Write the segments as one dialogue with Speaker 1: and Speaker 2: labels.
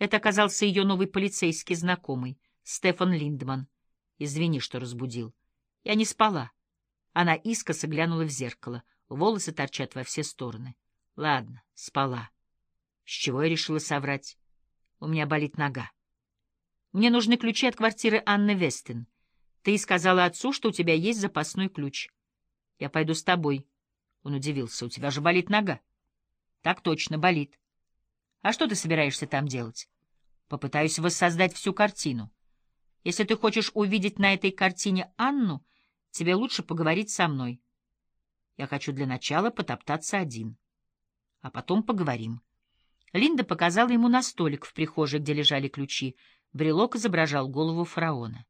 Speaker 1: Это оказался ее новый полицейский знакомый, Стефан Линдман. «Извини, что разбудил. Я не спала». Она искоса глянула в зеркало. Волосы торчат во все стороны. «Ладно, спала. С чего я решила соврать? У меня болит нога. Мне нужны ключи от квартиры Анны Вестин. Ты сказала отцу, что у тебя есть запасной ключ. Я пойду с тобой». Он удивился. «У тебя же болит нога». «Так точно, болит. А что ты собираешься там делать?» «Попытаюсь воссоздать всю картину. Если ты хочешь увидеть на этой картине Анну, тебе лучше поговорить со мной. Я хочу для начала потоптаться один. А потом поговорим». Линда показала ему на столик в прихожей, где лежали ключи. Брелок изображал голову фараона.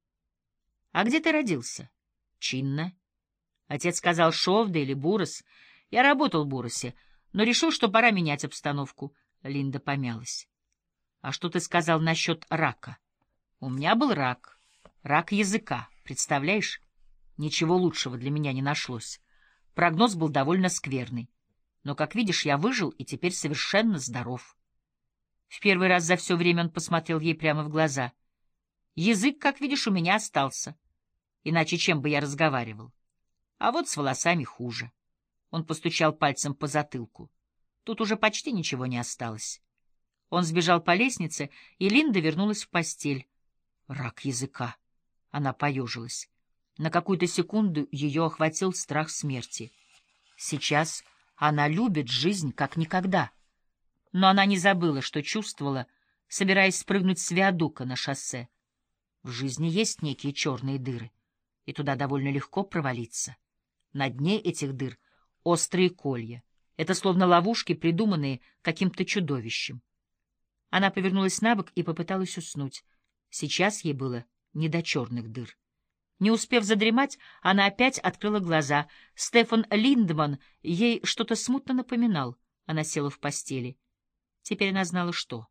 Speaker 1: «А где ты родился?» «Чинно». Отец сказал Шовда или Бурос. Я работал в Буросе, но решил, что пора менять обстановку. Линда помялась. «А что ты сказал насчет рака?» «У меня был рак. Рак языка. Представляешь? Ничего лучшего для меня не нашлось. Прогноз был довольно скверный. Но, как видишь, я выжил и теперь совершенно здоров». В первый раз за все время он посмотрел ей прямо в глаза. «Язык, как видишь, у меня остался. Иначе чем бы я разговаривал? А вот с волосами хуже». Он постучал пальцем по затылку. Тут уже почти ничего не осталось. Он сбежал по лестнице, и Линда вернулась в постель. Рак языка. Она поежилась. На какую-то секунду ее охватил страх смерти. Сейчас она любит жизнь как никогда. Но она не забыла, что чувствовала, собираясь спрыгнуть с виадука на шоссе. В жизни есть некие черные дыры, и туда довольно легко провалиться. На дне этих дыр острые колья. Это словно ловушки, придуманные каким-то чудовищем. Она повернулась набок и попыталась уснуть. Сейчас ей было не до черных дыр. Не успев задремать, она опять открыла глаза. Стефан Линдман ей что-то смутно напоминал. Она села в постели. Теперь она знала, что.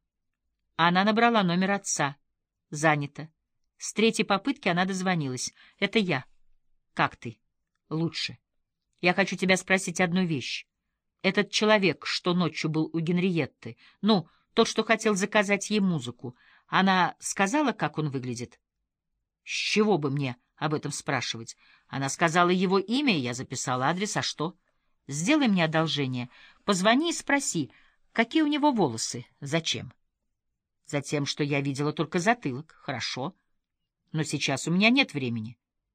Speaker 1: Она набрала номер отца. Занято. С третьей попытки она дозвонилась. «Это я. Как ты?» «Лучше. Я хочу тебя спросить одну вещь. Этот человек, что ночью был у Генриетты, ну, тот, что хотел заказать ей музыку, она сказала, как он выглядит?» «С чего бы мне об этом спрашивать? Она сказала его имя, и я записал адрес. А что? Сделай мне одолжение. Позвони и спроси, какие у него волосы. Зачем?» «Затем, что я видела только затылок. Хорошо. Но сейчас у меня нет времени.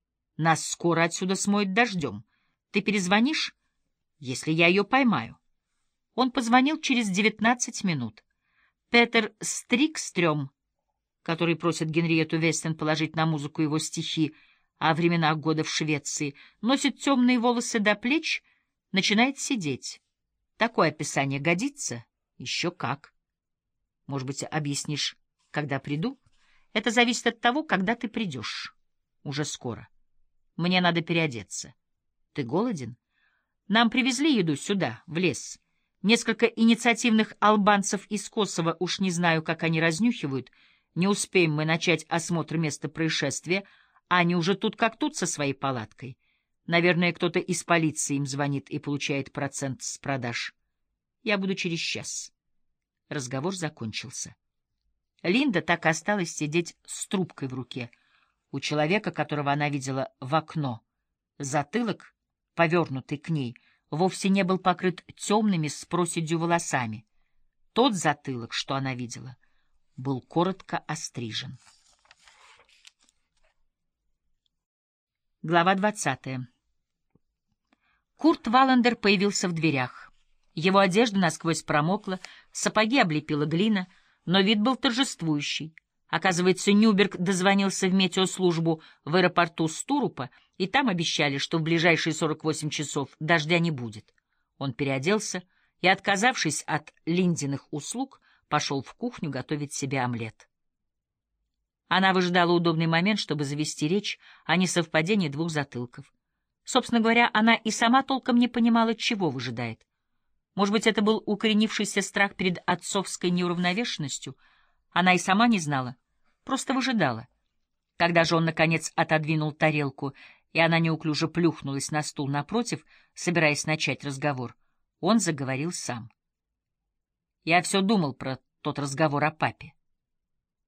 Speaker 1: Нас скоро отсюда смоет дождем. Ты перезвонишь, если я ее поймаю?» Он позвонил через 19 минут. Петер Стрикстрём, который просит Генриетту Вестин положить на музыку его стихи о временах года в Швеции, носит темные волосы до плеч, начинает сидеть. Такое описание годится? Еще как. Может быть, объяснишь, когда приду? Это зависит от того, когда ты придешь. Уже скоро. Мне надо переодеться. Ты голоден? Нам привезли еду сюда, в лес. Несколько инициативных албанцев из Косово, уж не знаю, как они разнюхивают. Не успеем мы начать осмотр места происшествия, а они уже тут как тут со своей палаткой. Наверное, кто-то из полиции им звонит и получает процент с продаж. Я буду через час. Разговор закончился. Линда так и осталась сидеть с трубкой в руке. У человека, которого она видела в окно, затылок, повернутый к ней, вовсе не был покрыт темными с проседью волосами. Тот затылок, что она видела, был коротко острижен. Глава 20. Курт Валандер появился в дверях. Его одежда насквозь промокла, сапоги облепила глина, но вид был торжествующий. Оказывается, Нюберг дозвонился в метеослужбу в аэропорту Стурупа, и там обещали, что в ближайшие 48 часов дождя не будет. Он переоделся и, отказавшись от Линдиных услуг, пошел в кухню готовить себе омлет. Она выжидала удобный момент, чтобы завести речь о несовпадении двух затылков. Собственно говоря, она и сама толком не понимала, чего выжидает. Может быть, это был укоренившийся страх перед отцовской неуравновешенностью. Она и сама не знала, просто выжидала. Когда же он, наконец, отодвинул тарелку, и она неуклюже плюхнулась на стул напротив, собираясь начать разговор, он заговорил сам. «Я все думал про тот разговор о папе.